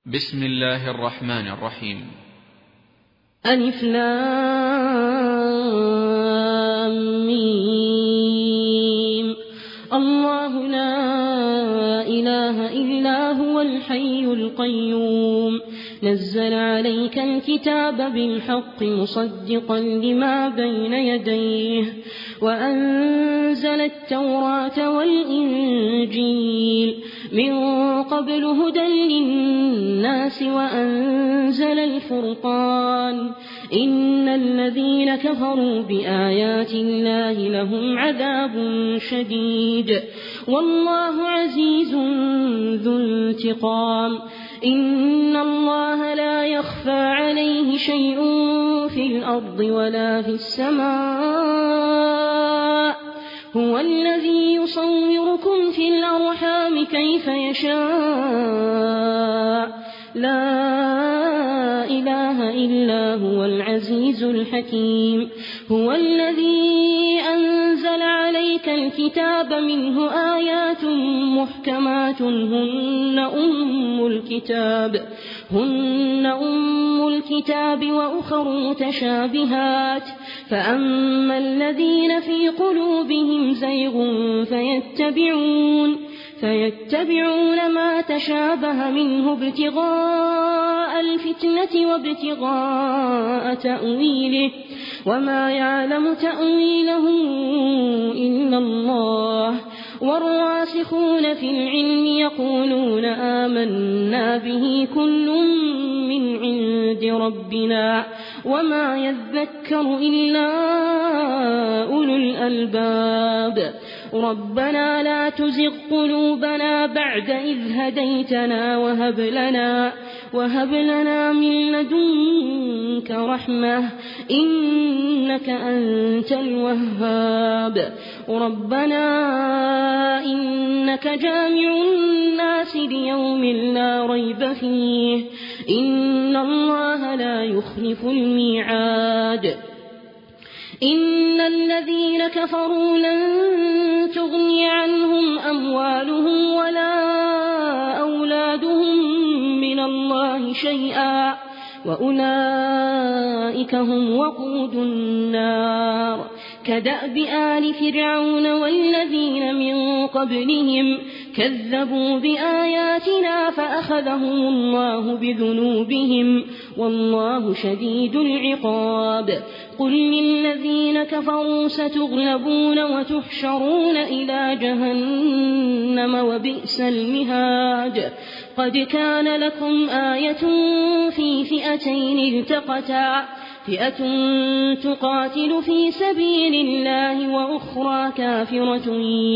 بسم الله الرحمن الرحيم. ألف لام ميم. الله لا إله إلا هو الحي القيوم نزل عليك الكتاب بالحق مصدقا لما بين يديه وأنزل التوراة والإنجيل من قبل هدى للناس وأنزل الفرقان إن الذين كفروا بآيات الله لهم عذاب شديد والله عزيز ذو انتقام. إن الله لا يخفى عليه شيء في الأرض ولا في السماء هو الذي يصوركم في الأرحام كيف يشاء لا إله إلا هو العزيز الحكيم. هو الذي أنزل عليك الكتاب منه آيات محكمات هن أم الكتاب وأخر متشابهات فأما الذين في قلوبهم زيغ فيتبعون ما تشابه منه ابتغاء الفتنة وابتغاء تأويله وما يعلم تأويله إلا الله والراسخون في العلم يقولون آمنا به كل من عند ربنا وما يذكر إلا أولو الألباب. ربنا لا تزغ قلوبنا بعد إذ هديتنا وهب لنا من لدنك رحمة إنك أنت الوهاب. ربنا إنك جامع الناس ليوم لا ريب فيه إن الله لا يخلف الميعاد. إن الذين كفروا لن تغني عنهم أموالهم ولا أولادهم من الله شيئا وأولئك هم وقود النار. كدأب آل فرعون والذين من قبلهم كذبوا بآياتنا فأخذهم الله بذنوبهم والله شديد العقاب. قل للذين كفروا ستغلبون وتحشرون إلى جهنم وبئس المهاد. قد كان لكم آية في فئتين التقتا فئة تقاتل في سبيل الله وأخرى كافرة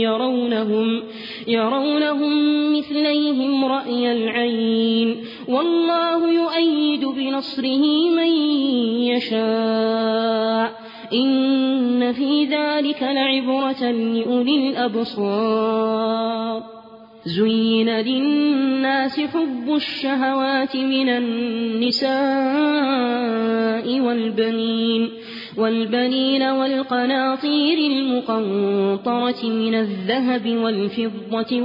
يرونهم مثليهم رأي العين والله يؤيد بنصره من يشاء إن في ذلك لعبرة لأولي الأبصار. زين للناس حب الشهوات من النساء والبنين والقناطير المقنطرة من الذهب والفضة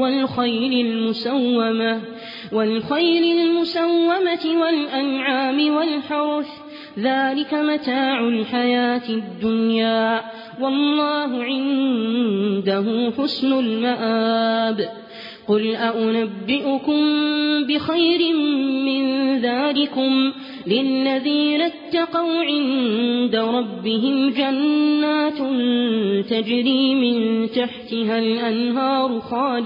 والخيل المسومة والأنعام والحرث ذلك متاع الحياة الدنيا والله عنده حسن المآب. قل أنبئكم بخير من ذلكم للذين اتقوا عند ربهم جنات تجري من تحتها الأنهار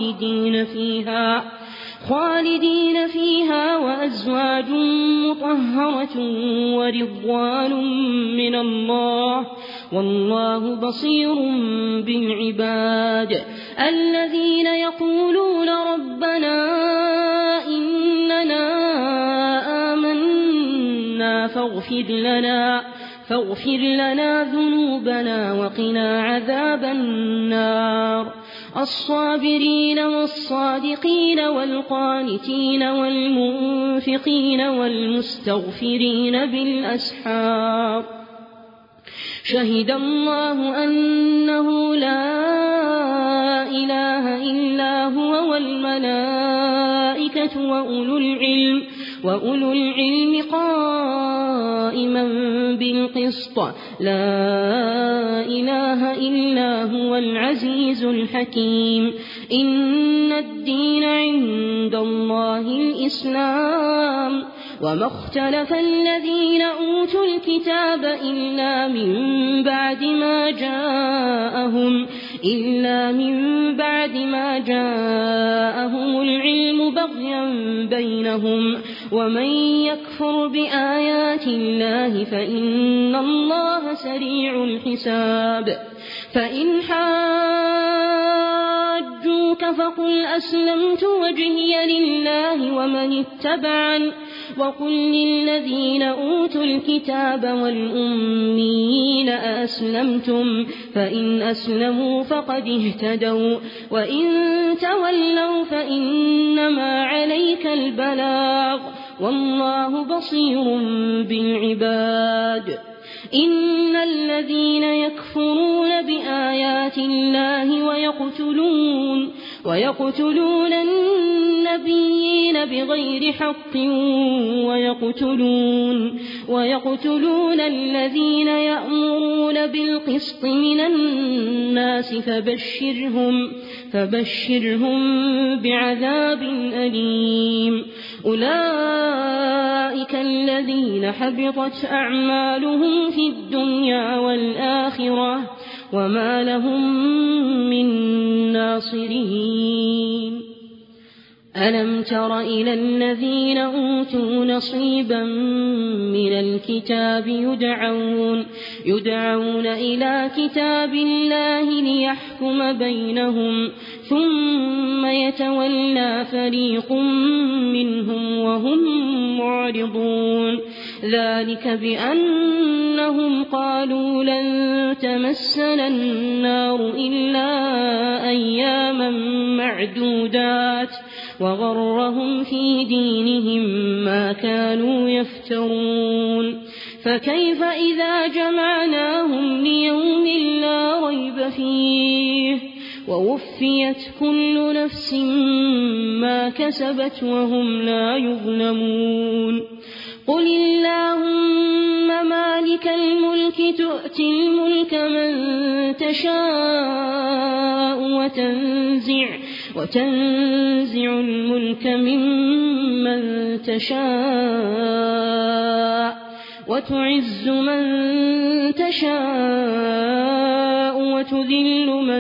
خالدين فيها وأزواج مطهرة ورضوان من الله والله بصير بالعباد. الذين يقولون ربنا إننا آمنا فاغفر لنا ذنوبنا وقنا عذاب النار. الصابرين والصادقين والقانتين والمنفقين والمستغفرين بالأسحار. شهد الله أنه لا إله إلا هو والملائكة وأولو وأولو العلم قائما بالقسط لا إله إلا هو العزيز الحكيم إن الدين عند الله الإسلام وما اختلف الذين أوتوا الكتاب إلا من بعد ما جاءهم العلم بغيا بينهم ومن يكفر بآيات الله فإن الله سريع الحساب فإن حاجوك فقل أسلمت وجهي لله ومن اتبعن وقل للذين أوتوا الكتاب والأميين أأسلمتم فإن أسلموا فقد اهتدوا وإن تولوا فإنما عليك البلاغ والله بصير بالعباد إن الذين يكفرون بآيات الله ويقتلون النبيين بغير حق ويقتلون الذين يأمرون بالقسط من الناس فبشرهم بعذاب أليم أولئك الذين حبطت أعمالهم في الدنيا والآخرة وما لهم من ناصرين ألم تر إلى الذين أوتوا نصيبا من الكتاب يدعون إلى كتاب الله ليحكم بينهم ثم يتولى فريق منهم وهم معرضون ذلك بأنهم قالوا لن تمسنا النار إلا أياما معدودات وغرهم في دينهم ما كانوا يفترون فكيف إذا جمعناهم ليوم لا ريب فيه ووفيت كل نفس ما كسبت وهم لا يظلمون قل اللهم مالك الملك تؤتي الملك من تشاء وتنزع الملك ممن تشاء وتعز من تشاء وتذل من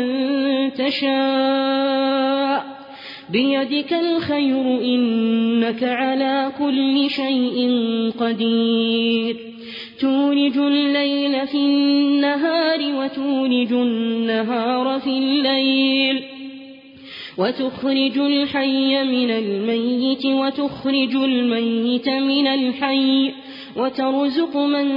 تشاء بيدك الخير إنك على كل شيء قدير تولج الليل في النهار وتولج النهار في الليل وتخرج الحي من الميت وتخرج الميت من الحي وترزق من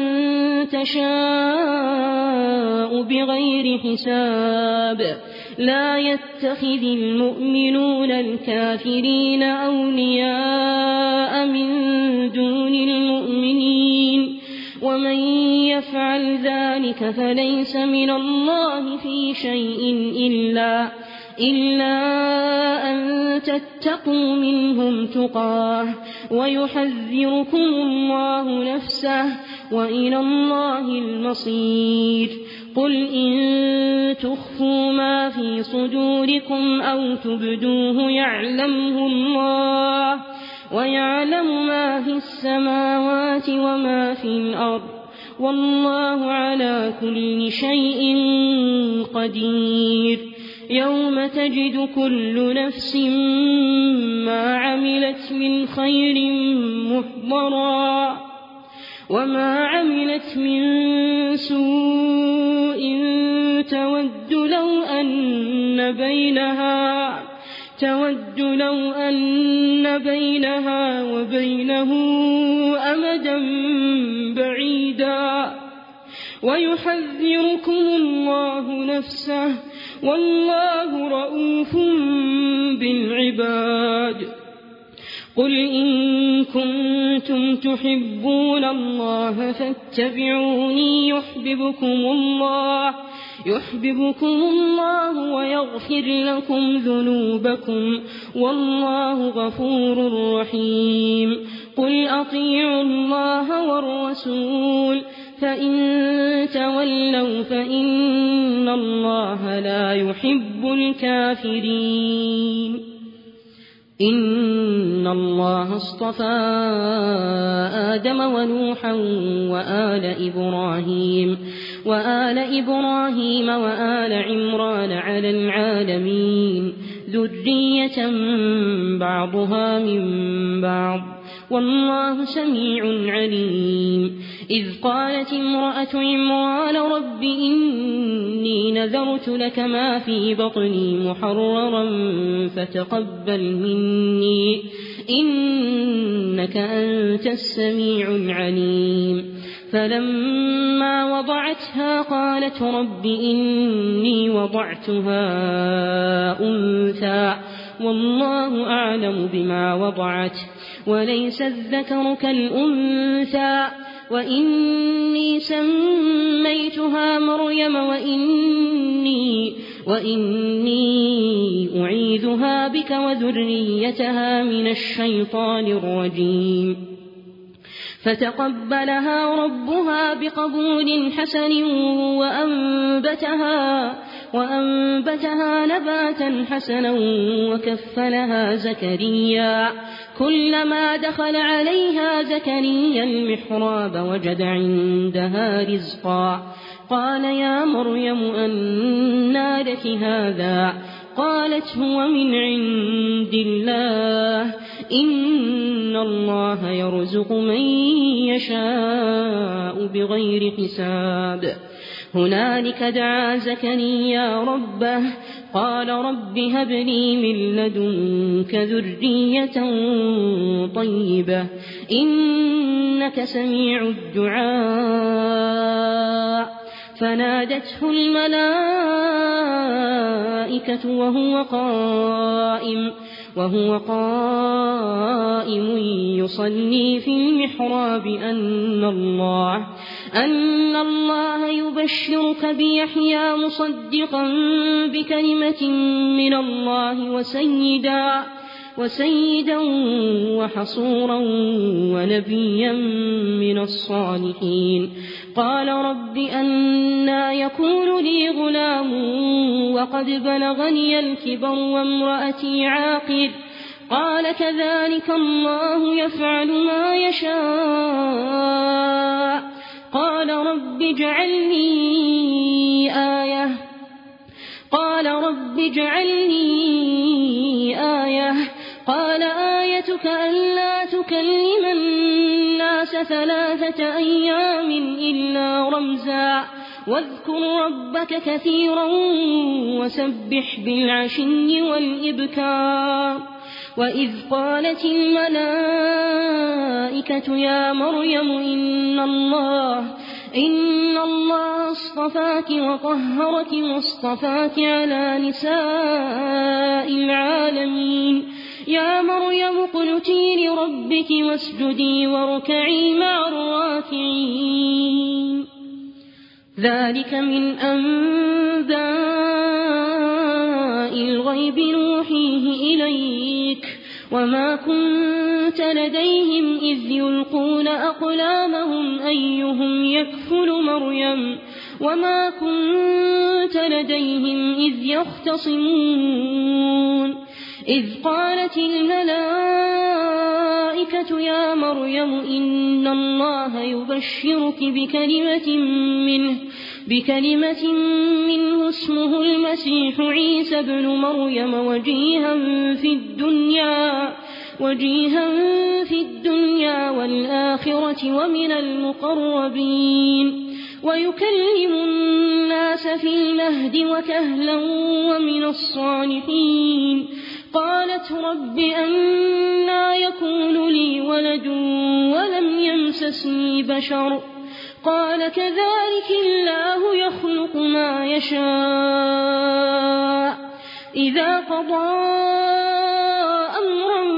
تشاء بغير حساب لا يتخذ المؤمنون الكافرين أولياء من دون المؤمنين ومن يفعل ذلك فليس من الله في شيء إلا أن تتقوا منهم تقاه ويحذركم الله نفسه وإلى الله المصير قل إن تخفوا ما في صدوركم أو تبدوه يعلمه الله ويعلم ما في السماوات وما في الأرض والله على كل شيء قدير يوم تجد كل نفس ما عملت من خير محضرا وما عملت من سوء تود لو أن بينها وبينه أمدا بعيدا ويحذركم الله نفسه والله رؤوف بالعباد قل إن كنتم تحبون الله فاتبعوني يحببكم الله ويغفر لكم ذنوبكم والله غفور رحيم قل أطيعوا الله والرسول فإن تولوا فإن الله لا يحب الكافرين إن الله اصطفى آدم ونوحا وآل إبراهيم وآل عمران على العالمين ذرية بعضها من بعض والله سميع عليم إذ قالت امرأة عمران رب إني نذرت لك ما في بطني محررا فتقبل مني إنك أنت السميع العليم فلما وضعتها قالت رب إني وضعتها أنثى والله أعلم بما وضعت وليس الذكر كالأنثى وإني سميتها مريم وإني أعيذها بك وذريتها من الشيطان الرجيم فتقبلها ربها بقبول حسن وأنبتها نباتا حسنا وكفلها زكريا كلما دخل عليها زكريا المحراب وجد عندها رزقا قال يا مريم أنى لك هذا قالت هو من عند الله إن الله يرزق من يشاء بغير حساب هنالك دعا زكريا ربه قال رب هب لي من لدنك ذرية طيبة إنك سميع الدعاء فنادته الملائكة وهو قائم يصلي في المحراب أن الله يبشرك بيحيى مصدقا بكلمة من الله وسيدا وحصورا ونبيا من الصالحين قال رب أنى يكون لي غلام وقد بلغني الكبر وامرأتي عاقر قال كذلك الله يفعل ما يشاء قال رب اجعل لي آية قال آيتك ألا تكلم الناس 3 أيام إلا رمزا واذكر ربك كثيرا وسبح بالعشي والإبكار وإذ قالت الملائكة يا مريم إن الله اصطفاك وطهرك واصطفاك على نساء العالمين يا مريم اقنتي لربك واسجدي واركعي مع الراكعين ذلك من أنباء الغيب نوحيه إليك وما كنت لديهم إذ يلقون أقلامهم أيهم يكفل مريم وما كنت لديهم إذ يختصمون إذ قالت الملائكة يا مريم إن الله يبشرك بكلمة منه اسمه المسيح عيسى ابن مريم وجيها في الدنيا والآخرة ومن المقربين ويكلم الناس في المهد وكهلا ومن الصالحين قالت رب أنى يكون لي ولد ولم يمسسني بشر قال كذلك الله يخلق ما يشاء إذا قضى أمرا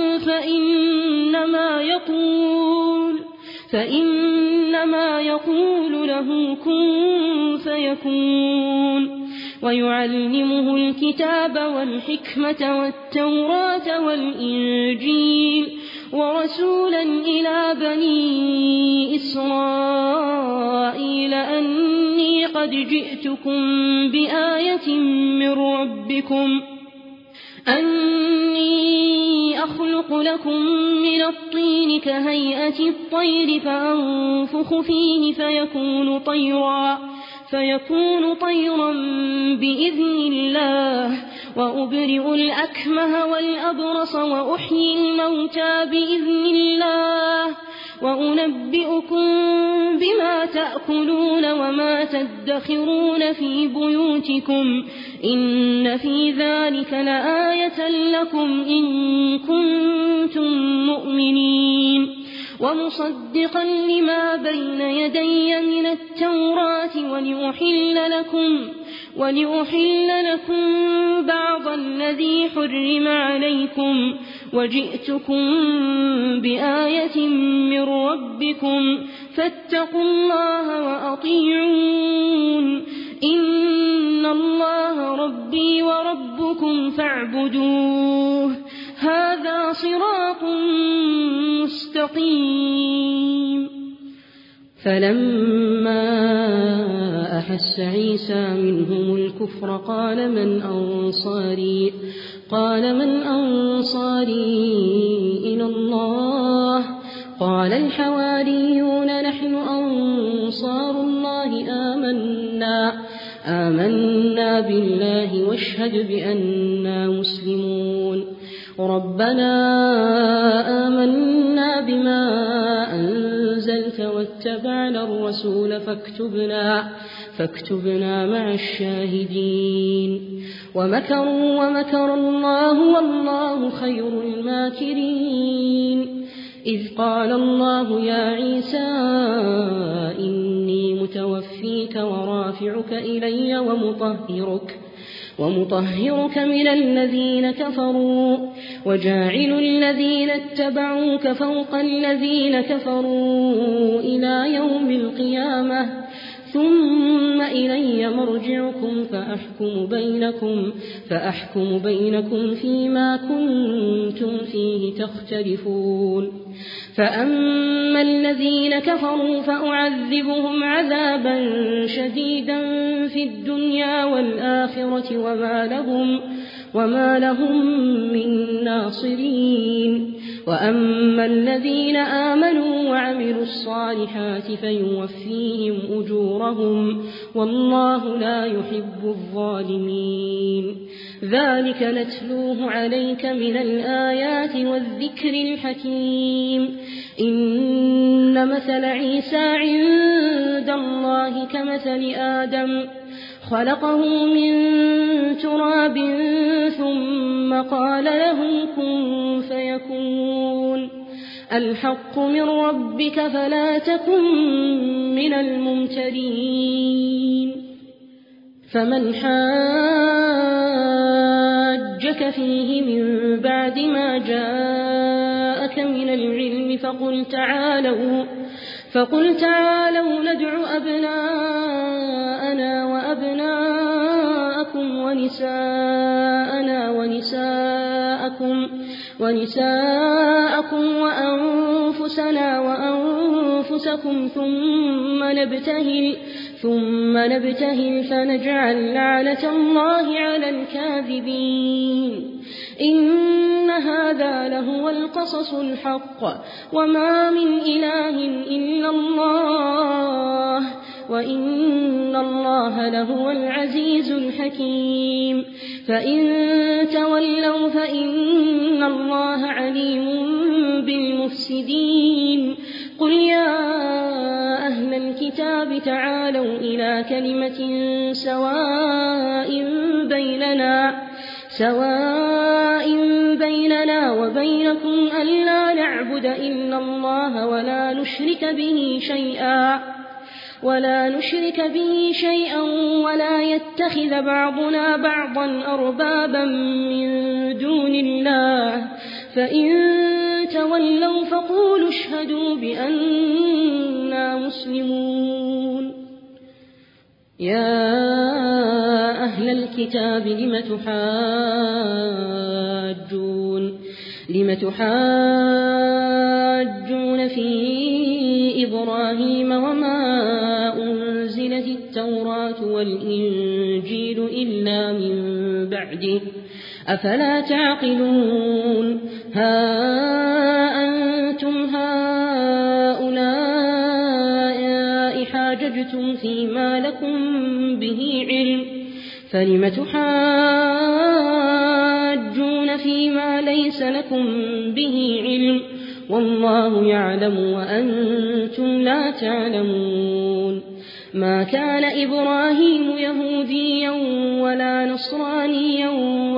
فإنما يقول له كن فيكون ويعلمه الكتاب والحكمة والتوراة والإنجيل ورسولا إلى بني إسرائيل أني قد جئتكم بآية من ربكم أني أخلق لكم من الطين كهيئة الطير فأنفخ فيه فيكون طيرا بإذن الله وأبرئ الأكمه والأبرص وأحيي الموتى بإذن الله وأنبئكم بما تأكلون وما تدخرون في بيوتكم إن في ذلك لآية لكم إن كنتم مؤمنين ومصدقا لما بين يدي من التوراة ولأحل لكم بعض الذي حرم عليكم وجئتكم بآية من ربكم فاتقوا الله وأطيعون إن الله ربي وربكم فاعبدوه هذا صراط مستقيم. فلما أحس عيسى منهم الكفر قال من أنصاري إلى الله قال الحواريون نحن أنصار الله آمنا بالله واشهد بأننا مسلمون ربنا آمنا بما أنزلت واتبعنا الرسول فاكتبنا مع الشاهدين ومكر الله والله خير الماكرين إذ قال الله يا عيسى إني متوفيك ورافعك إلي ومطهرك من الذين كفروا وجاعل الذين اتبعوك فوق الذين كفروا إلى يوم القيامة ثم إلي مرجعكم فأحكم بينكم فيما كنتم فيه تختلفون فأما الذين كفروا فأعذبهم عذابا شديدا في الدنيا والآخرة وما لهم من ناصرين وأما الذين آمنوا وعملوا الصالحات فيوفيهم أجورهم والله لا يحب الظالمين ذلك نتلوه عليك من الآيات والذكر الحكيم إن مثل عيسى عند الله كمثل آدم خلقه من تراب ثم قال له كن فيكون الحق من ربك فلا تكن من الممترين فمن حاجك فيه من بعد ما جاءك من العلم فقل تعالوا ندع أبناءنا وأبناءكم ونساءنا ونساءكم وأنفسنا وأنفسكم ثم نبتهل فنجعل لعنة الله على الكاذبين إن هذا لهو القصص الحق وما من إله إلا الله وإن الله لهو العزيز الحكيم فإن تولوا فإن الله عليم بالمفسدين قل يا أهل الكتاب تعالوا إلى كلمة سواء بيننا وبينكم ألا نعبد إلا الله ولا نشرك به شيئا ولا يتخذ بعضنا بعضا أربابا من دون الله فإن تولوا فقولوا اشهدوا بأننا مسلمون يا أهل الكتاب لم لم تحاجون في إبراهيم وما أنزلت التوراة والإنجيل إلا من بعده أفلا تعقلون ها أنتم هؤلاء حاججتم فيما لكم به علم فلم تحاجون فيما ليس لكم به علم والله يعلم وأنتم لا تعلمون ما كان إبراهيم يهوديا ولا نصرانيا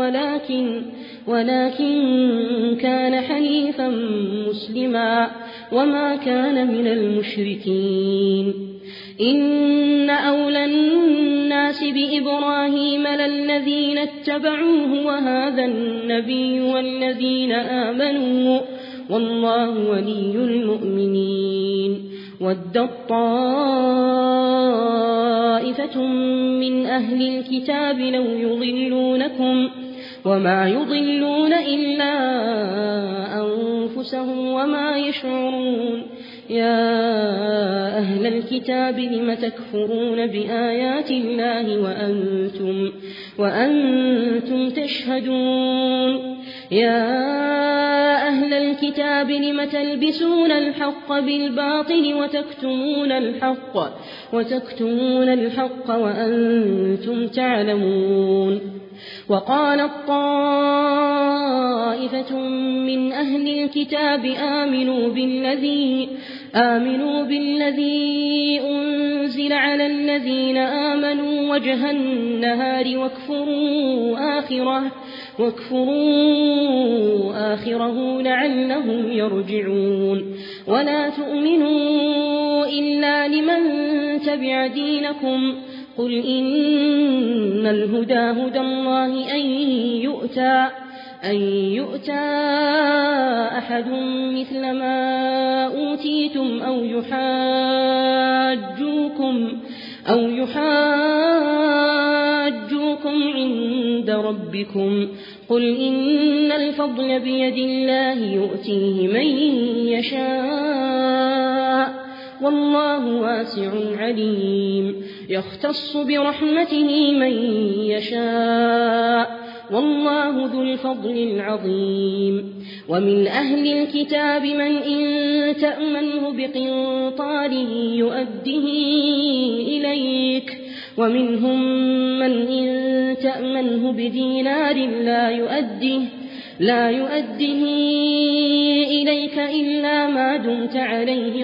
ولكن كان حنيفا مسلما وما كان من المشركين إن أولى الناس بإبراهيم للذين اتبعوه وهذا النبي والذين آمنوا والله ولي المؤمنين ودت طائفة من أهل الكتاب لو يضلونكم وما يضلون إلا أنفسهم وما يشعرون يا أهل الكتاب لم تكفرون بآيات الله وأنتم تشهدون يا أهل الكتاب لم تلبسون الحق بالباطل وتكتمون الحق وأنتم تعلمون وقالت طائفة من أهل الكتاب آمنوا بالذي أنزل على الذين آمنوا وجه النهار واكفروا آخره لعلهم يرجعون ولا تؤمنوا إلا لمن تبع دينكم قل إن الهدى هدى الله أن يؤتى أحد مثل ما أوتيتم أو يحاجوكم عند ربكم قل إن الفضل بيد الله يؤتيه من يشاء والله واسع عليم يختص برحمته من يشاء والله ذو الفضل العظيم ومن أهل الكتاب من إن تأمنه بقنطار يؤده إليك ومنهم من إن تأمنه بدينار لا يؤده إليك إلا ما دمت عليه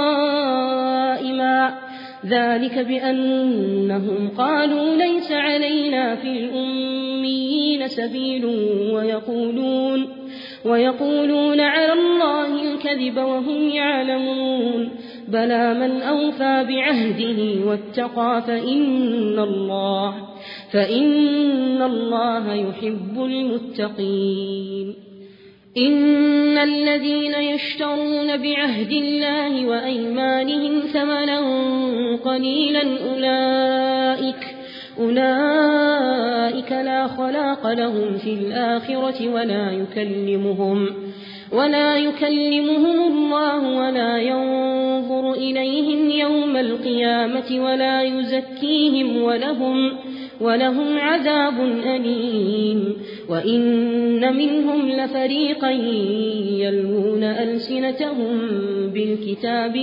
قائما ذلك بأنهم قالوا ليس علينا في الأميين سبيل ويقولون على الله الكذب وهم يعلمون بلى من أوفى بعهده واتقى فإن الله يحب المتقين إن الذين يشترون بعهد الله وأيمانهم ثمنا قليلا أولئك لا خلاق لهم في الآخرة ولا يكلمهم الله ولا ينظر إليهم يوم القيامة ولا يزكيهم ولهم عذاب أليم وإن منهم لفريقا يلوون ألسنتهم بالكتاب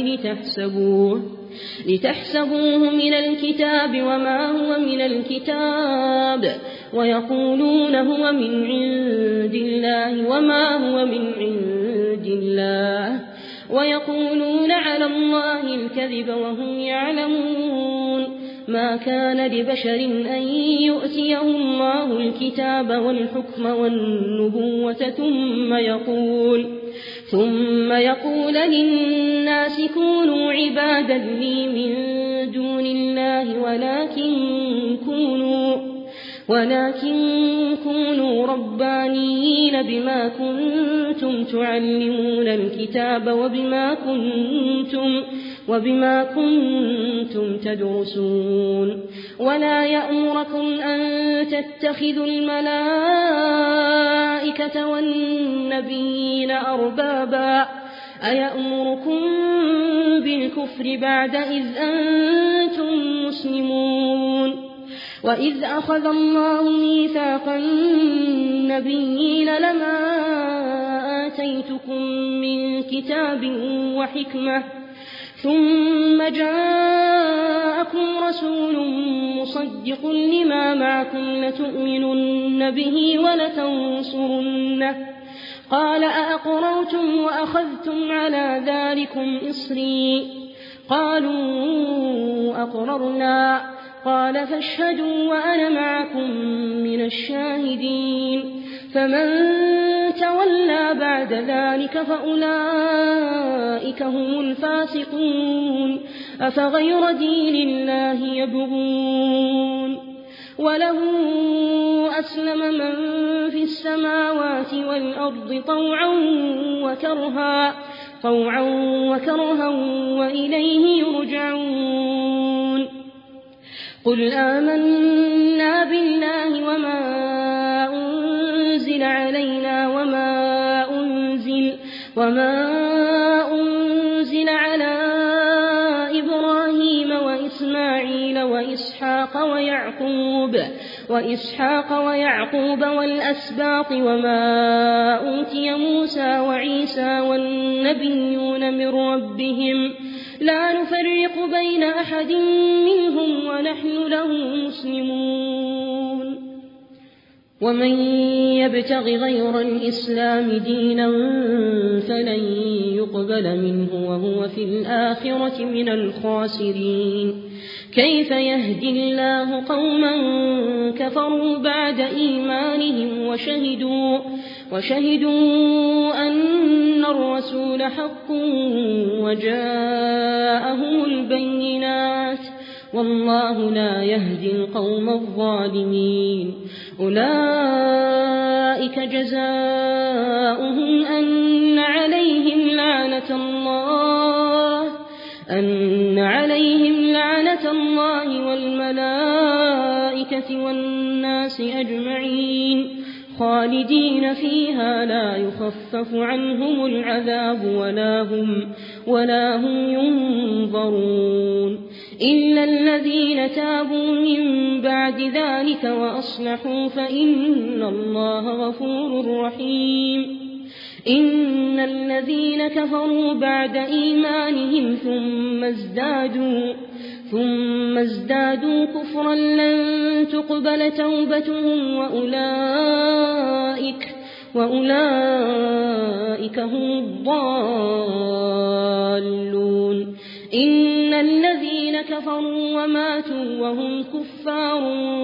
لتحسبوه من الكتاب وما هو من الكتاب ويقولون هو من عند الله وما هو من عند الله ويقولون على الله الكذب وهم يعلمون ما كان لبشر أن يؤتيه الله الكتاب والحكم والنبوة ثم يقول للناس كونوا عبادا لي من دون الله ولكن كونوا ربانيين بما كنتم تعلمون الكتاب وبما كنتم تدرسون ولا يأمركم أن تتخذوا الملائكة والنبيين أربابا أيأمركم بالكفر بعد إذ أنتم مسلمون وإذ أخذ الله ميثاق النبيين لما آتيتكم من كتاب وحكمة ثم جاءكم رسول مصدق لما معكم لتؤمنن به ولتنصرنه قال أأقررتم وأخذتم على ذلكم إصري قالوا أقررنا قال فاشهدوا وأنا معكم من الشاهدين فمن تولى بعد ذلك فأولئك هم الفاسقون أفغير دين الله يبغون وله أسلم من في السماوات والأرض طوعا وكرها وإليه يرجعون قل آمنا بالله وما أنزل علينا وما أنزل على إبراهيم وإسماعيل وإسحاق ويعقوب والأسباط وما أوتي موسى وعيسى والنبيون من ربهم لا نفرق بين أحد منهم ونحن له مسلمون ومن يبتغ غير الإسلام دينا فلن يقبل منه وهو في الآخرة من الخاسرين كيف يهدي الله قوما كفروا بعد إيمانهم وشهدوا أن الرسول حق وجاءهم البينات والله لا يهدي القوم الظالمين أولئك جزاؤهم أن عليهم لعنة الله والملائكة والناس أجمعين خالدين فيها لا يخفف عنهم العذاب ولا هم ينظرون إلا الذين تابوا من بعد ذلك وأصلحوا فإن الله غفور رحيم إن الذين كفروا بعد إيمانهم ثم ازدادوا كفرا لن تقبل توبتهم وأولئك هم الضالون إن الذين كفروا وماتوا وهم كفار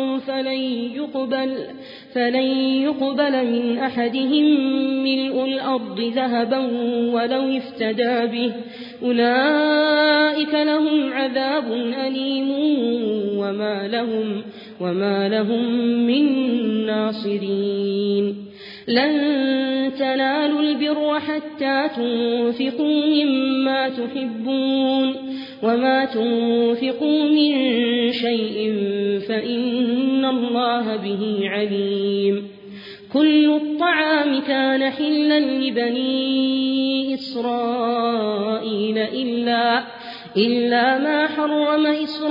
فلن يقبل من أحدهم ملء الأرض ذهبا ولو افتدى به أولئك لهم عذاب أليم وما لهم من ناصرين لن تنالوا البر حتى تنفقوا مما تحبون وما تنفقوا من شيء فإن الله به عليم كل الطعام كان حلا لبني إسرائيل إلا ما حرم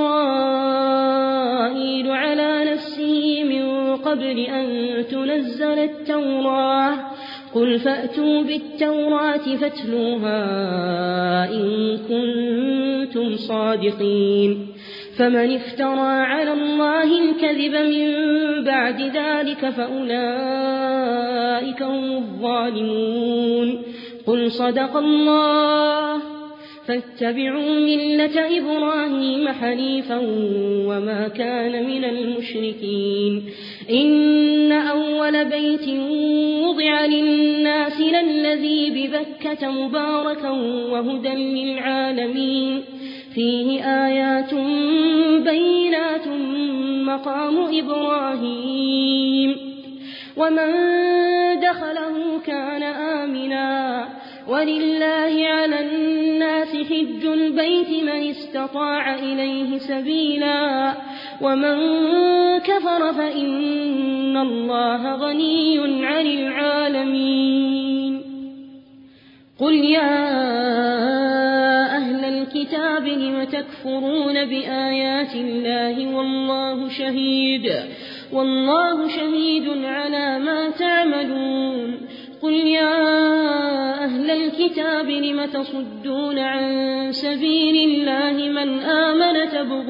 إسرائيل على نفسه من قبل أن تنزل التوراة قل فأتوا بالتوراة فاتلوها إن كنتم صادقين فمن افترى على الله الكذب من بعد ذلك فأولئك هم الظالمون قل صدق الله فاتبعوا ملة إبراهيم حنيفا وما كان من المشركين إن أول بيت وضع للناس للذي ببكة مباركا وهدى للعالمين فيه آيات بينات مقام إبراهيم ومن دخله كان آمنا ولله على الناس حج البيت من استطاع إليه سبيلا ومن كفر فإن الله غني عن العالمين قل يا أهل الكتاب لم تكفرون بآيات الله والله شهيد على ما تعملون قل يا أهل الكتاب لم تصدون عن سبيل الله من آمن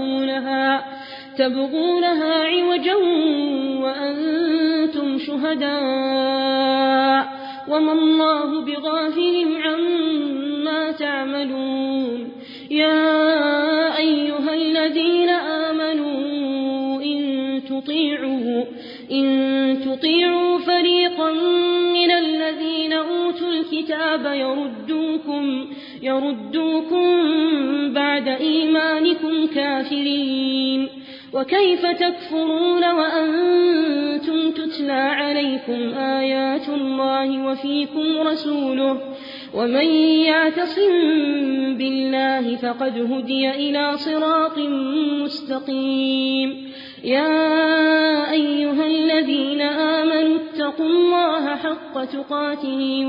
تبغونها عوجا وأنتم شهداء وما الله بغافل عما تعملون يا أيها الذين آمنوا إن تطيعوا فريقا من الذين أوتوا الكتاب يردوكم بعد إيمانكم كافرين وكيف تكفرون وأنتم تتلى عليكم آيات الله وفيكم رسوله ومن يعتصم بالله فقد هدي إلى صراط مستقيم يا أيها الذين آمنوا اتقوا الله حق تقاته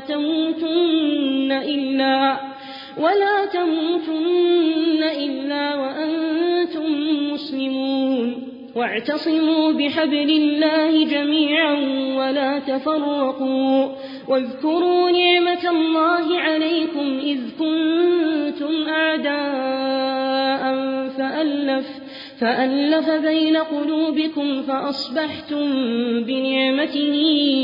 ولا تموتن إلا وأنتم مسلمون واعتصموا بحبل الله جميعا ولا تفرقوا واذكروا نعمة الله عليكم إذ كنتم أعداء فألف بين قلوبكم فأصبحتم بنعمته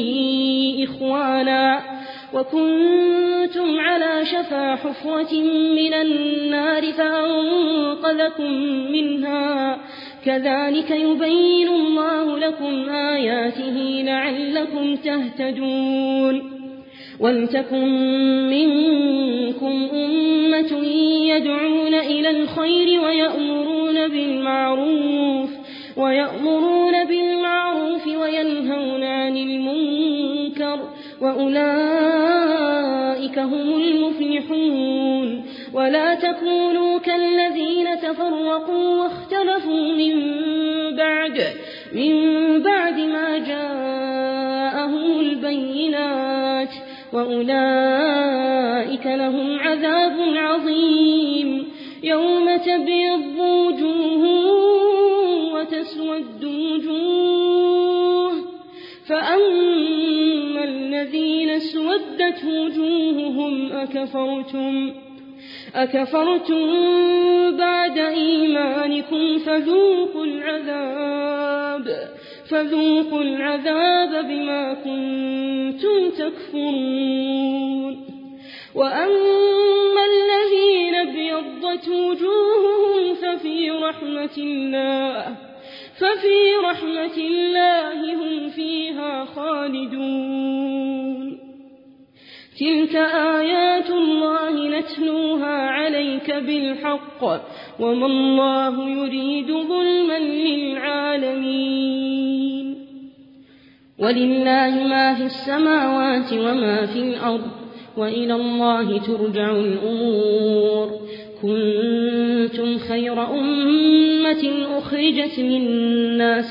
إخوانا وكنتم على شفا حفرة من النار فأنقذكم منها كذلك يبين الله لكم آياته لعلكم تهتدون ولتكن منكم أمة يدعون إلى الخير ويأمرون بالمعروف وينهون عن المنكر وأولئك هم المفلحون ولا تكونوا كالذين تفرقوا واختلفوا من بعد ما جاءهم البينات وأولئك لهم عذاب عظيم يوم تبيض وجوه وتسود وجوه فأما الذين اسودت وجوههم أكفرتم بعد إيمانكم فذوقوا العذاب بما كنتم تكفرون وأما الذين ابيضت وجوههم ففي رحمة الله هم فيها خالدون تلك آيات الله نتلوها عليك بالحق وما الله يريد ظلما للعالمين ولله ما في السماوات وما في الأرض وإلى الله ترجع الأمور كنتم خير أمة أخرجت للناس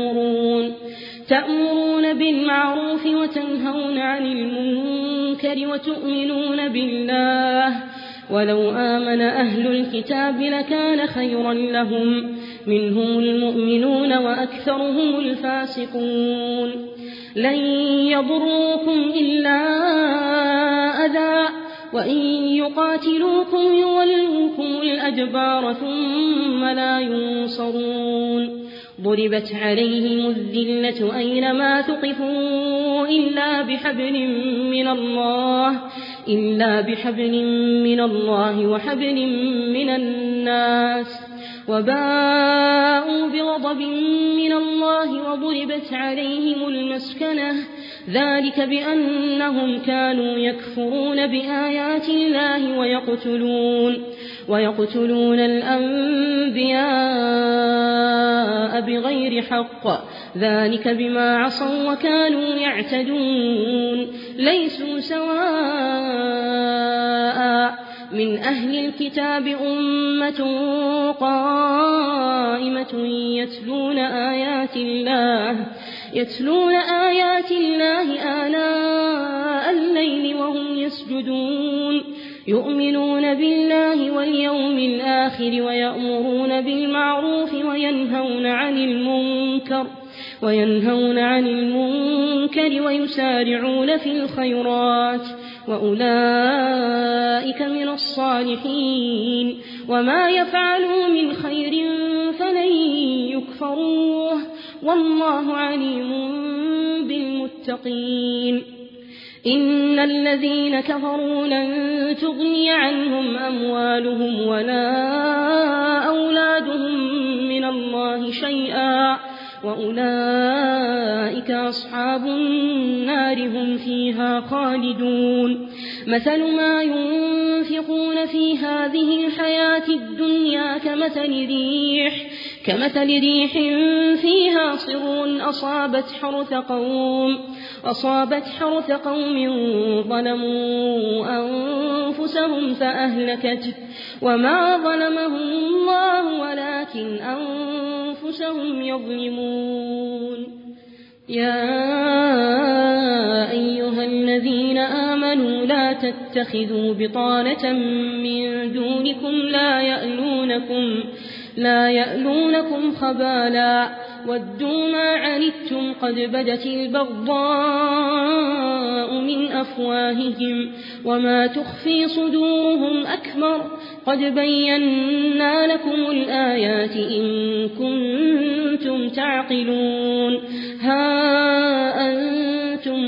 تأمرون بالمعروف وتنهون عن المنكر وتؤمنون بالله ولو آمن أهل الكتاب لكان خيرا لهم منهم المؤمنون وأكثرهم الفاسقون لن يضروكم إلا أذى وإن يقاتلوكم يولوكم الأدبار ثم لا ينصرون ضربت عليهم الذلة أينما ثقفوا إلا بحبل من الله وحبل من الناس وباءوا بغضب من الله وضربت عليهم المسكنة ذلك بأنهم كانوا يكفرون بآيات الله ويقتلون الأنبياء بغير حق ذلك بما عصوا وكانوا يعتدون ليسوا سواء من أهل الكتاب أمة قائمة يتلون آيات الله آناء الليل وهم يسجدون يؤمنون بالله واليوم الآخر ويأمرون بالمعروف وينهون عن المنكر ويسارعون في الخيرات وأولئك من الصالحين وما يفعلوا من خير فلن يكفروه والله عليم بالمتقين إن الذين كفروا لن تغني عنهم أموالهم ولا أولادهم من الله شيئا وأولئك أصحاب النار هم فيها خالدون مثل ما ينفقون في هذه الحياة الدنيا كمثل ريح فيها صر أصابت حرث قوم ظلموا أنفسهم فأهلكته وما ظلمهم الله ولكن أنفسهم يظلمون يا أيها الذين آمنوا لا تتخذوا بطانة من دونكم لا يألونكم خبالا ودوا ما عنتم قد بدت البغضاء من أفواههم وما تخفي صدورهم أكبر قد بينا لكم الآيات إن كنتم تعقلون ها أنتم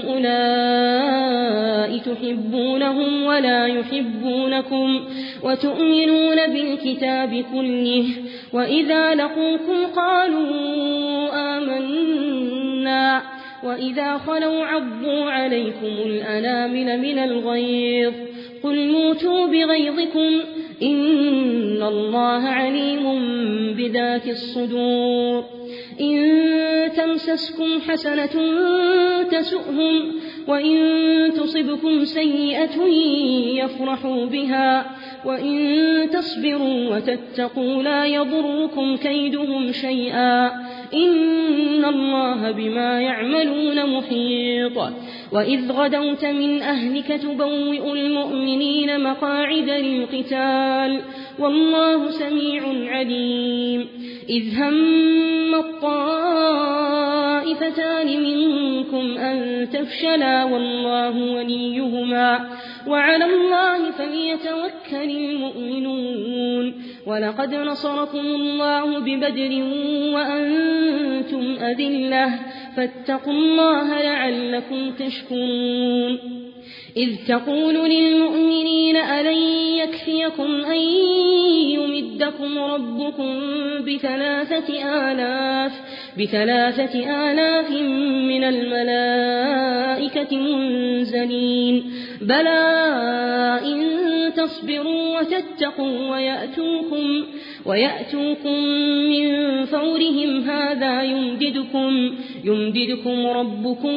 أولئك تحبونهم ولا يحبونكم وتؤمنون بالكتاب كله وإذا لقوكم قالوا آمنا وإذا خلوا عضوا عليكم الأنامل من الغيظ قل موتوا بغيظكم إن الله عليم بذات الصدور إن تمسسكم حسنة تسؤهم وإن تصبكم سيئة يفرحوا بها وإن تصبروا وتتقوا لا يضركم كيدهم شيئا إن الله بما يعملون محيط وإذ غدوت من أهلك تبوئ المؤمنين مقاعد للقتال والله سميع عليم إذ هم الطائفتان منكم أن تفشلا والله وليهما وعلى الله فليتوكل المؤمنون ولقد نصركم الله ببدر وأنتم أذلة فاتقوا الله لعلكم تشكرون إذ تقول للمؤمنين ألن يكفيكم أن يمدكم ربكم ب3,000 من الملائكة منزلين بلى إن تصبروا وتتقوا ويأتوكم من فورهم هذا يمددكم ربكم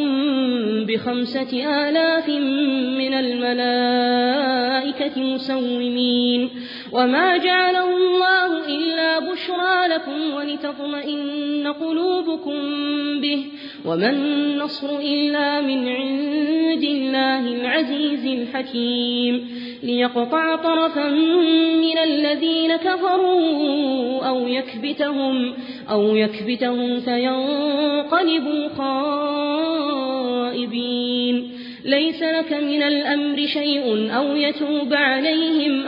ب5,000 من الملائكة مسومين وما جعله الله إلا بشرى لكم ولتطمئن قلوبكم به وما النصر إلا من عند الله العزيز الحكيم ليقطع طرفا من الذين كفروا أو يكبتهم فينقلبوا خائبين ليس لك من الأمر شيء أو يتوب عليهم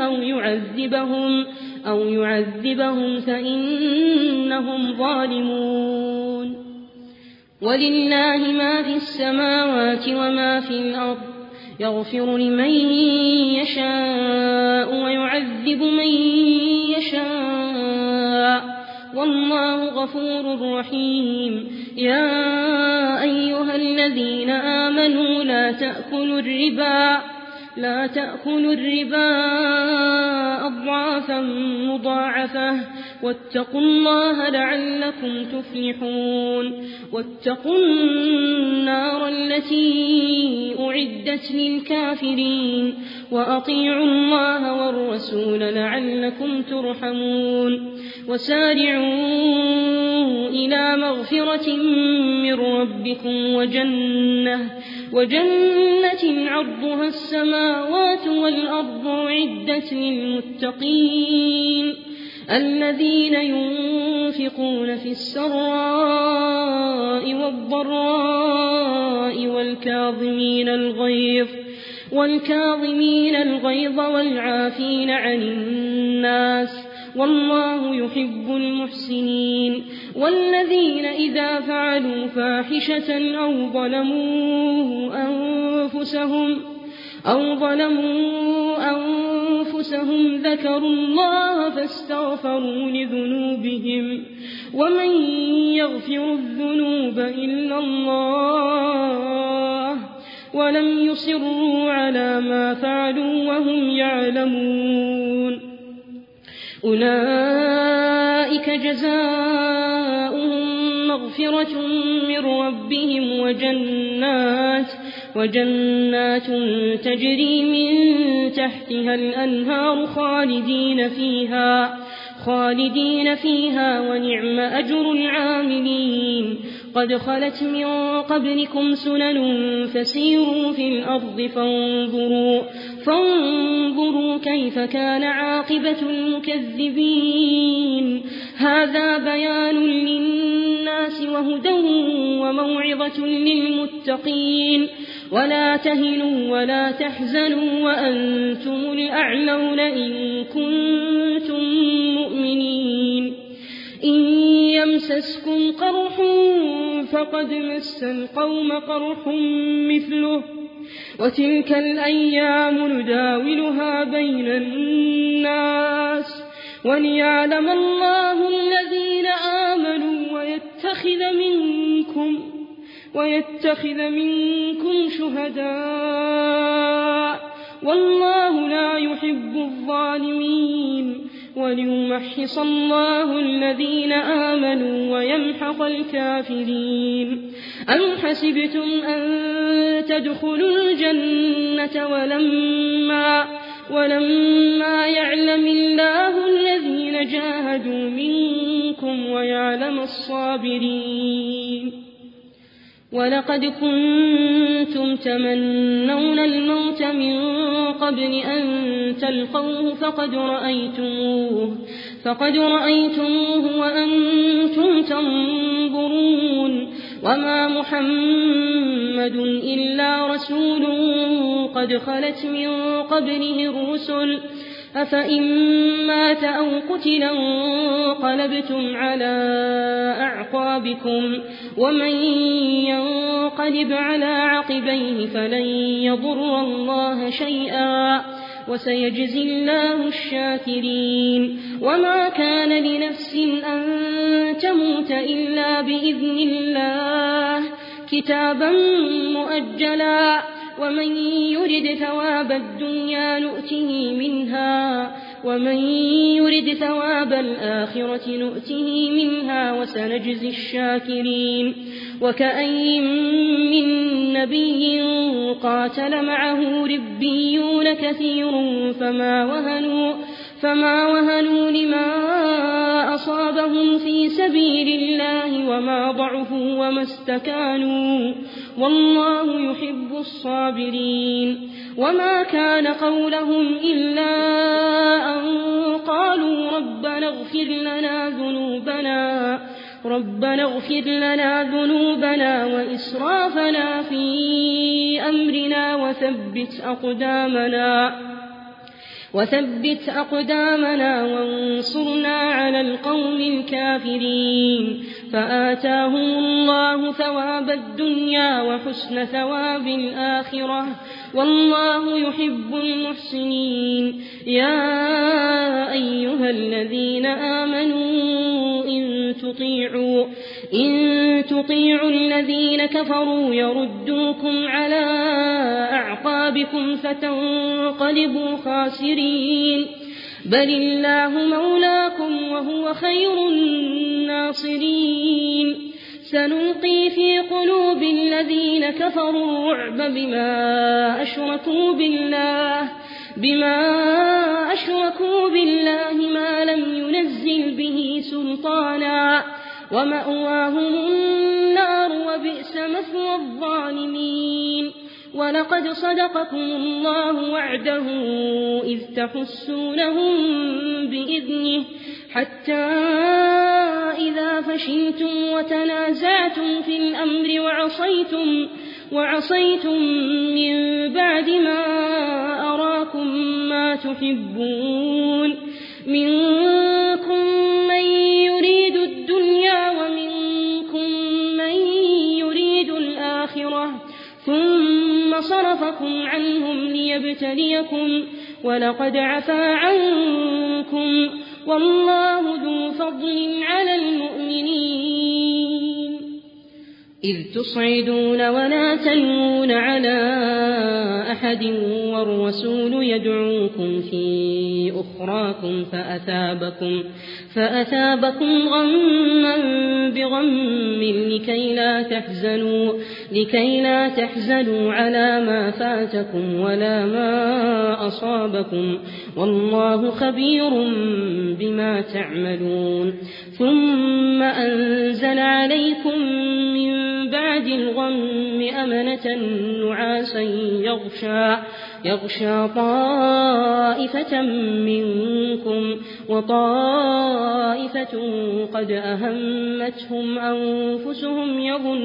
أو يعذبهم فإنهم ظالمون ولله ما في السماوات وما في الأرض يغفر لمن يشاء ويعذب من يشاء والله غفور رحيم يا أيها الذين آمنوا لا تأكلوا الربا أضعافا مضاعفة واتقوا الله لعلكم تفلحون واتقوا النار التي أعدت للكافرين وأطيعوا الله والرسول لعلكم ترحمون وسارعوا إلى مغفرة من ربكم وجنة عرضها السماوات والأرض أعدت للمتقين الذين ينفقون في السراء والضراء والكاظمين الغيظ والعافين عن الناس والله يحب المحسنين والذين إذا فعلوا فاحشة أو ظلموا أنفسهم ذكروا الله فاستغفروا لذنوبهم ومن يغفر الذنوب إلا الله ولم يصروا على ما فعلوا وهم يعلمون أولئك جزاؤهم مغفرة من ربهم وجنات تجري من تحتها الأنهار خالدين فيها ونعم أجر العاملين قد خلت من قبلكم سنن فسيروا في الأرض فانظروا كيف كان عاقبة المكذبين هذا بيان للناس وهدى وموعظة للمتقين ولا تهنوا ولا تحزنوا وأنتم الأعلون إن كنتم مؤمنين إن يمسسكم قرح فقد مس القوم قرح مثله وتلك الأيام نداولها بين الناس وليعلم الله الذين آمنوا ويتخذ منكم شهداء والله لا يحب الظالمين وليمحص الله الذين آمنوا ويمحق الكافرين أم حسبتم أن تدخلوا الجنة ولما يعلم الله الذين جاهدوا منكم ويعلم الصابرين ولقد كنتم تمنون الموت من قبل أن تلقوه فقد رأيتموه وأنتم تنظرون وما محمد إلا رسول قد خلت من قبله الرسل أفإن مات أو قتلا انقلبتم على أعقابكم ومن ينقلب على عقبيه فلن يضر الله شيئا وسيجزي الله الشاكرين وما كان لنفس أن تموت إلا بإذن الله كتابا مؤجلا ومن يرد ثواب الدنيا نؤته منها ومن يرد ثواب الآخرة نؤته منها وسنجزي الشاكرين وكأين من نبي قاتل معه ربيون كثير فما وهنوا لما أصابهم في سبيل الله وما ضعفوا وما استكانوا والله يحب الصابرين وما كان قولهم إلا أن قالوا ربنا اغفر لنا ذنوبنا وإسرافنا في أمرنا وثبت أقدامنا وانصرنا على القوم الكافرين فآتاهم الله ثواب الدنيا وحسن ثواب الآخرة والله يحب المحسنين يا أيها الذين آمنوا إن تطيعوا الذين كفروا يردوكم على أعقابكم فتنقلبوا خاسرين بل الله مولاكم وهو خير الناصرين سنلقي في قلوب الذين كفروا الرعب بما أشركوا بالله ما لم ينزل به سلطانا ومأواهم النار وبئس مثوى الظالمين ولقد صدقكم الله وعده إذ تحسونهم بإذنه حتى إذا فشلتم وتنازعتم في الأمر وعصيتم من بعد ما أراكم ما تحبون منكم من يريد الدنيا ومنكم من يريد الآخرة ثم صرفكم عنهم ليبتليكم ولقد عفا عنكم والله ذو فضل على المؤمنين إذ تصعدون ولا تلوون على أحد والرسول يدعوكم في أخراكم فأثابكم غما بغم لكي لا تحزنوا على ما فاتكم ولا ما أصابكم والله خبير بما تعملون ثم أنزل عليكم من بعد الغم أمنة نعاسا يغشى طائفة منكم وطائفة قد أهمتهم أنفسهم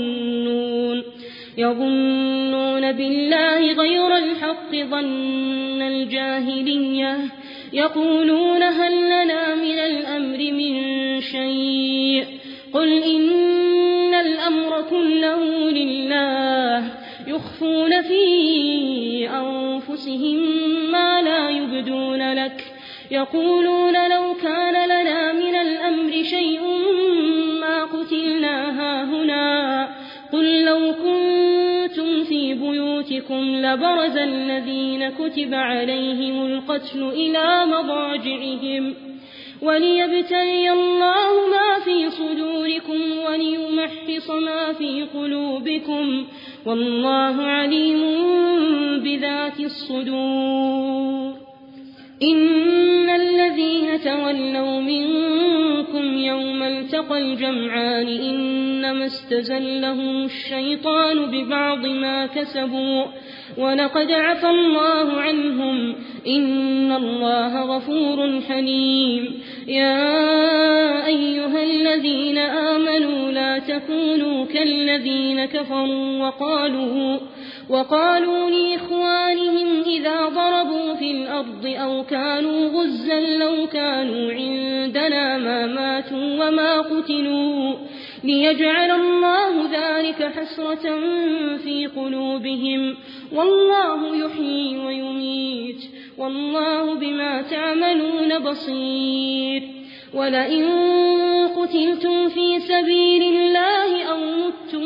يظنون بالله غير الحق ظن الجاهلية يقولون هل لنا من الأمر من شيء قل إن الأمر كله لله يخفون في أنفسهم ما لا يبدون لك يقولون لو كان لنا من الأمر شيء ما قتلنا هاهنا قل لو كنتم في بيوتكم لبرز الذين كتب عليهم القتل إلى مضاجعهم وليبتلي الله ما في صدوركم وليمحص ما في قلوبكم والله عليم بذات الصدور إن الذين تولوا منكم يوم التقى الجمعان إنما استزلهم الشيطان ببعض ما كسبوا ولقد عفى الله عنهم إن الله غفور حليم يا أيها الذين آمنوا لا تكونوا كالذين كفروا وقالوا لإخوانهم إذا ضربوا في الأرض أو كانوا غزا لو كانوا عندنا ما ماتوا وما قتلوا ليجعل الله ذلك حسرة في قلوبهم والله يحيي ويميت والله بما تعملون بصير ولئن قتلتم في سبيل الله أو متم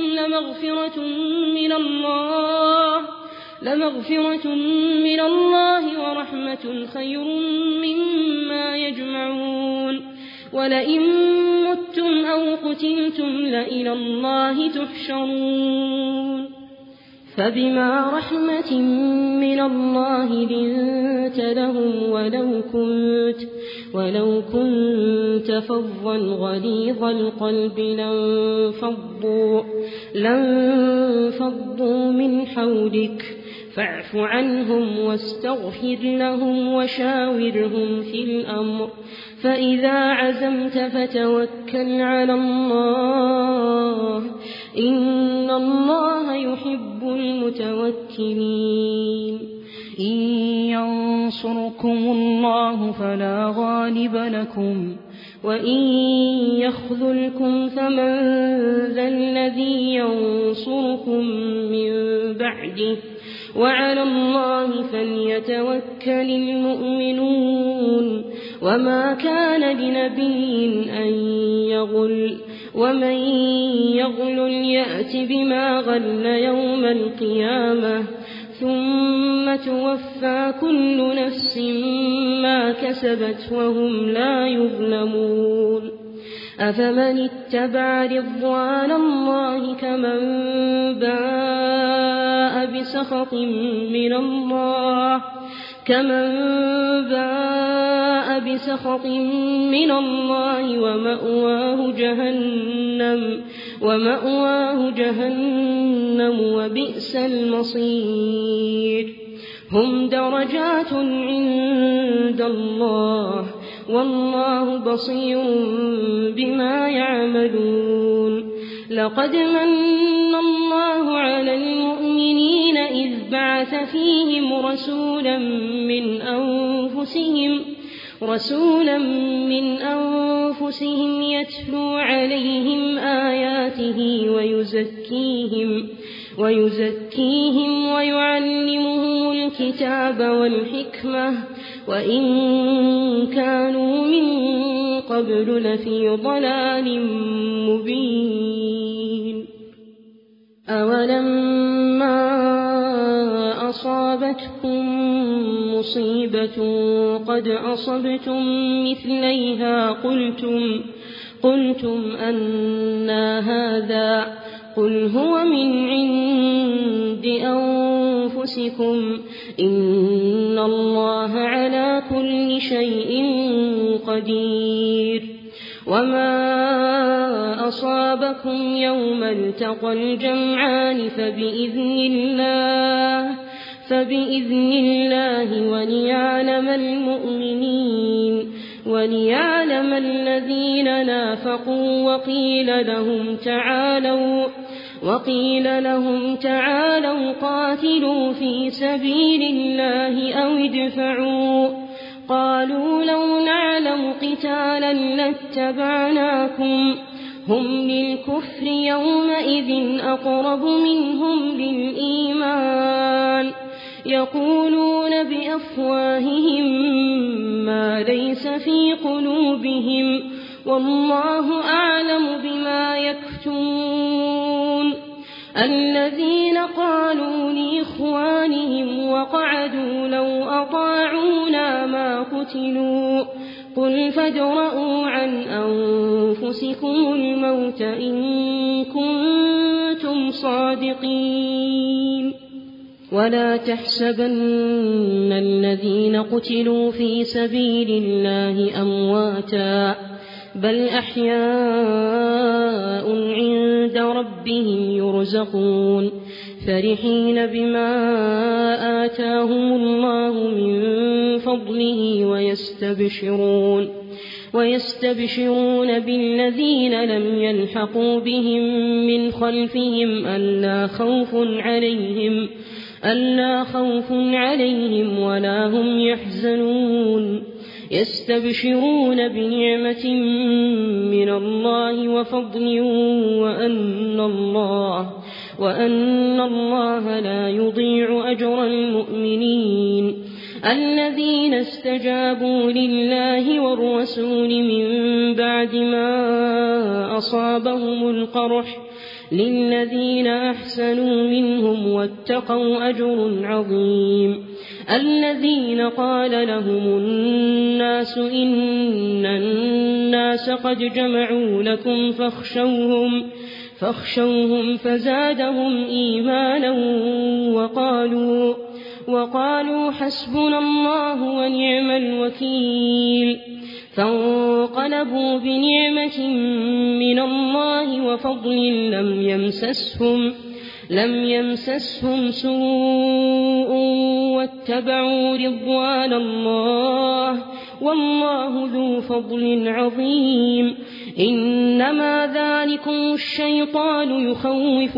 لمغفرة من الله ورحمة خير مما يجمعون ولئن متم أو قتلتم لإلى الله تحشرون فبما رحمة من الله لنت لهم ولو كنت فظا غليظ القلب لانفضوا من حولك فاعف عنهم واستغفر لهم وشاورهم في الأمر فإذا عزمت فتوكل على الله إن الله يحب المتوكلين إن ينصركم الله فلا غالب لكم وإن يخذلكم فمن ذا الذي ينصركم من بعده وعلى الله فليتوكل المؤمنون وما كان لنبي أن يغل ومن يغل يأت بما غل يوم القيامة ثم توفى كل نفس ما كسبت وهم لا يظلمون أفمن اتبع رضوان الله كمن باء بسخط من الله ومأواه جهنم وبئس المصير هم درجات عند الله والله بصير بما يعملون لقد من الله على المؤمنين إذ بعث فيهم رسولا من أنفسهم يتلو عليهم آياته ويزكيهم ويعلمهم الكتاب والحكمة وإن كانوا من قبل لفي ضلال مبين أولما أصابتكم مصيبة قد أصبتم مثليها قلتم أنى هذا قل هو من عند أنفسكم إن الله على كل شيء قدير وما أصابكم يوم التقى الجمعان فبإذن الله وليعلم الذين نافقوا وقيل لهم تعالوا قاتلوا في سبيل الله أو ادفعوا قالوا لو نعلم قتالا لاتبعناكم هم للكفر يومئذ أقرب منهم للإيمان يقولون بأفواههم ما ليس في قلوبهم والله أعلم بما يكتمون الذين قالوا لإخوانهم وقعدوا لو أطاعونا ما قتلوا قل فادرءوا عن أنفسكم الموت إن كنتم صادقين ولا تحسبن الذين قتلوا في سبيل الله أمواتا بل أحياء عند ربهم يرزقون فرحين بما آتاهم الله من فضله ويستبشرون بالذين لم يلحقوا بهم من خلفهم ألا خوف عليهم ولا هم يحزنون يستبشرون بنعمة من الله وفضل وأن الله لا يضيع أجر المؤمنين الذين استجابوا لله والرسول من بعد ما أصابهم القرح للذين أحسنوا منهم واتقوا أجر عظيم الذين قال لهم الناس إن الناس قد جمعوا لكم فاخشوهم فزادهم إيمانا وقالوا حسبنا الله ونعم الوكيل فانقلبوا بنعمة من الله وفضل لم يمسسهم سوء واتبعوا رضوان الله والله ذو فضل عظيم إنما ذلكم الشيطان يخوف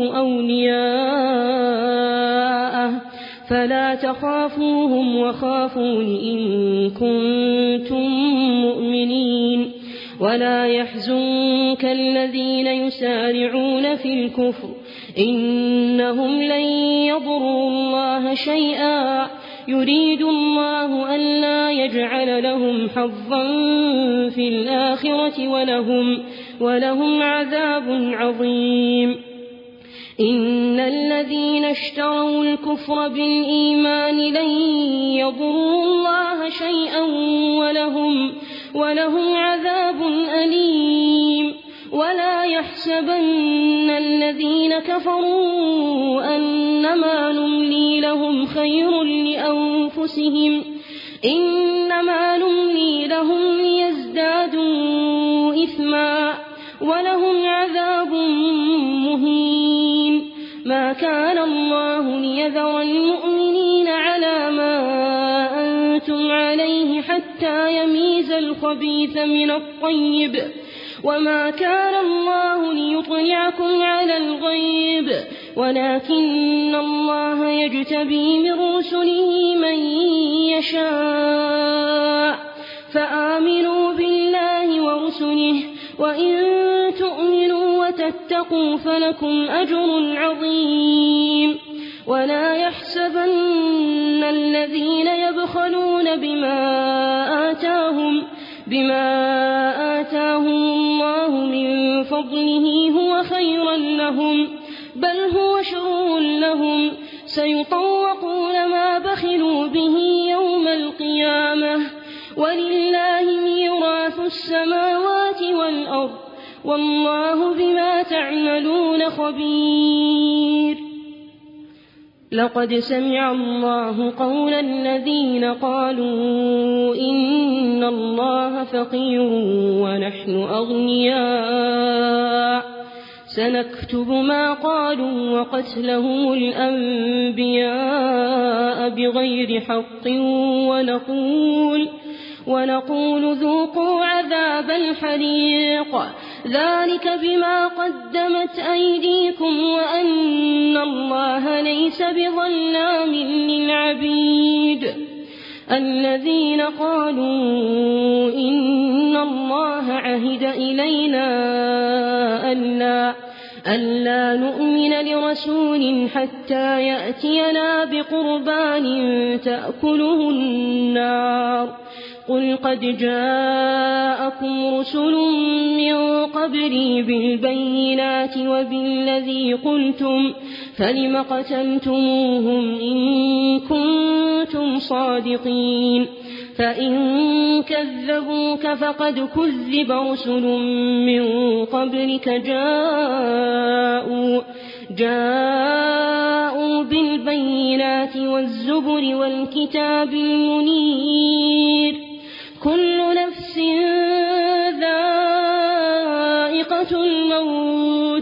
أولياءه فلا تخافوهم وخافون إن كنتم مؤمنين ولا يحزنك الذين يسارعون في الكفر إنهم لن يضروا الله شيئا يريد الله ألا يجعل لهم حظا في الآخرة ولهم عذاب عظيم إن الذين اشتروا الكفر بالإيمان لن يضروا الله شيئا ولهم عذاب أليم ولا يحسبن الذين كفروا أنما نملي لهم خير لأنفسهم إنما نملي لهم ليزدادوا إثما ولهم عذاب مهين ما كان الله ليذر المؤمنين على ما أنتم عليه حتى يميز الخبيث من الطيب وما كان الله ليطلعكم على الغيب ولكن الله يجتبي من رسله من يشاء فآمنوا بالله ورسله وإن تؤمنوا وتتقوا فلكم أجر عظيم ولا يحسبن الذين يبخلون بما آتاهم الله من فضله هو خيرا لهم بل هو شر لهم سيطوقون ما بخلوا به يوم القيامة ولله ميراث السماوات والأرض والله بما تعملون خبير لقد سمع الله قول الذين قالوا إن الله فقير ونحن أغنياء سنكتب ما قالوا وقتلهم الأنبياء بغير حق ونقول ذوقوا عذاب الحريق ذلك بما قدمت أيديكم وأن الله ليس بظلام للعبيد الذين قالوا إن الله عهد إلينا ألا نؤمن لرسول حتى يأتينا بقربان تأكله النار قل قد جاءكم رسل من قبلي بالبينات وبالذي قلتم فلم قتلتموهم إن كنتم صادقين فإن كذبوك فقد كذب رسل من قبلك جاءوا بالبينات والزبر والكتاب المنير كل نفس ذائقة الموت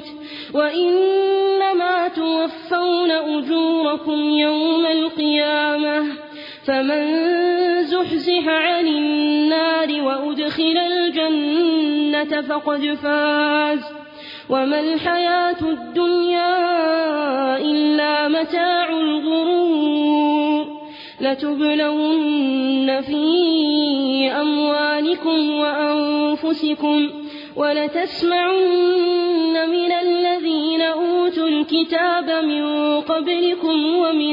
وإنما توفون أجوركم يوم القيامة فمن زحزح عن النار وأدخل الجنة فقد فاز وما الحياة الدنيا إلا متاع الغرور لتبلون في أموالكم وأنفسكم ولتسمعن من الذين أوتوا الكتاب من قبلكم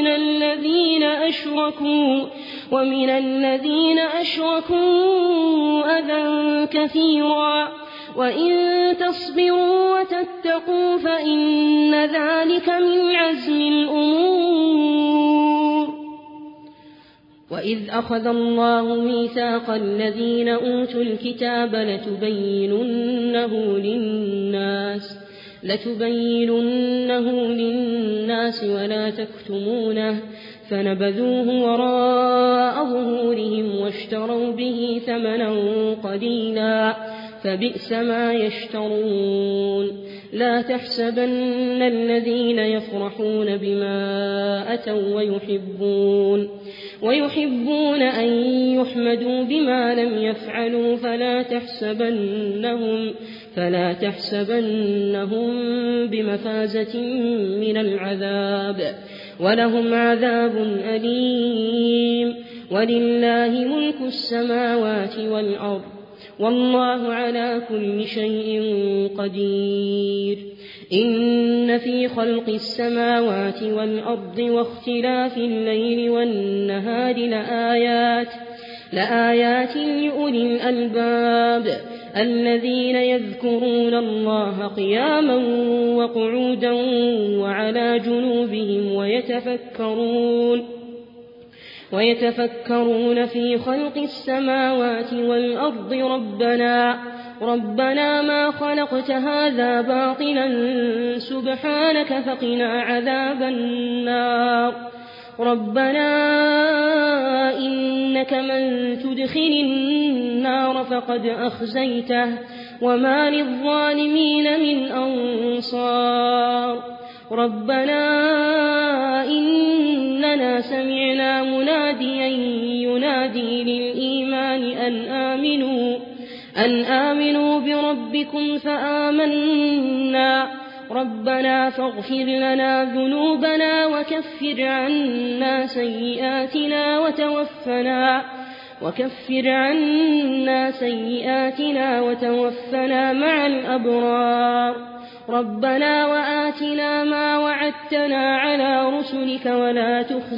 ومن الذين أشركوا أذى كثيرا وإن تصبروا وتتقوا فإن ذلك من عزم الأمور وإذ أخذ الله ميثاق الذين أوتوا الكتاب لتبيننه للناس ولا تكتمونه فنبذوه وراء ظهورهم واشتروا به ثمنا قليلا فبئس ما يشترون لا تحسبن الذين يفرحون بما أتوا ويحبون أن يحمدوا بما لم يفعلوا فلا تحسبنهم بمفازة من العذاب ولهم عذاب أليم ولله ملك السماوات والأرض والله على كل شيء قدير إن في خلق السماوات والأرض واختلاف الليل والنهار لآيات لأولي الألباب الذين يذكرون الله قياما وقعودا وعلى جنوبهم ويتفكرون في خلق السماوات والأرض ربنا ما خلقت هذا باطلا سبحانك فقنا عذاب النار ربنا إنك من تدخل النار فقد أخزيته وما للظالمين من أنصار ربنا إننا سمعنا مناديا ينادي للإيمان أن آمنوا بربكم فآمنا ربنا فاغفر لنا ذنوبنا وكفر عنا سيئاتنا وتوفنا مع الأبرار ربنا وآتنا ما وعدتنا على رسلك ولا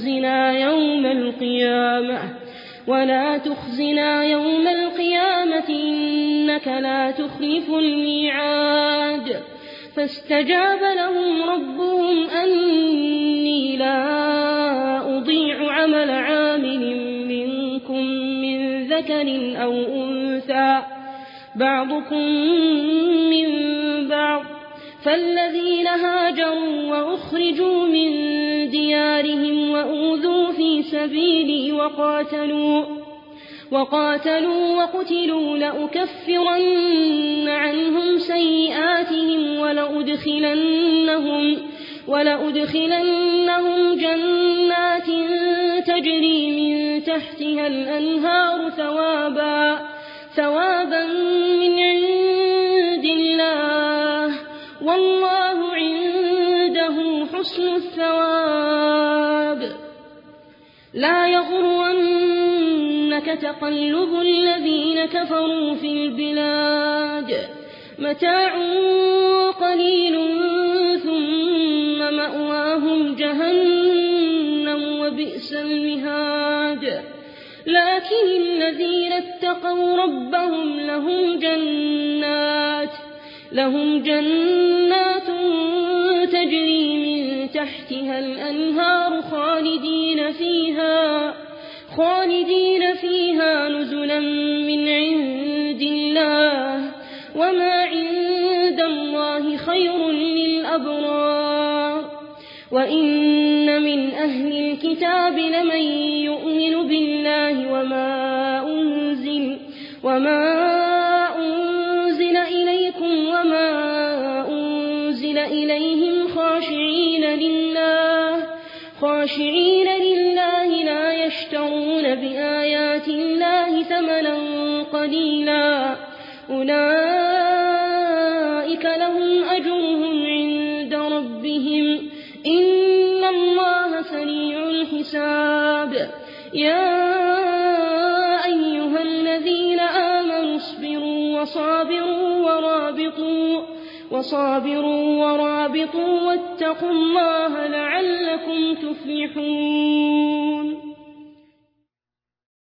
تخزنا يوم القيامة إنك لا تخلف الميعاد فاستجاب لهم ربهم أني لا أضيع عمل عامل منكم من ذكر أو أنثى بعضكم من بعض فالذين هاجروا وأخرجوا من ديارهم وأوذوا في سبيلي وقاتلوا وقتلوا لأكفرن عنهم سيئاتهم ولأدخلنهم جنات تجري من تحتها الأنهار ثوابا من عند الله والله عنده حسن الثواب لا يغرنك تقلب الذين كفروا في البلاد متاع قليل ثم مأواهم جهنم وبئس المهاد لكن الذين اتقوا ربهم لهم جنات تجري من تحتها الأنهار خالدين فيها نزلا من عند الله وما عند الله خير للأبرار وإن من أهل الكتاب لمن يؤمن بالله وما أنزل إليكم وما أنزل إليهم خاشعين لله لا يشترون بآيات الله ثمنا قليلا أولئك لهم أجرهم عند ربهم إن الله سريع الحساب يا أيها الذين آمنوا اصبروا وصابروا ورابطوا واتقوا الله لعلكم تفلحون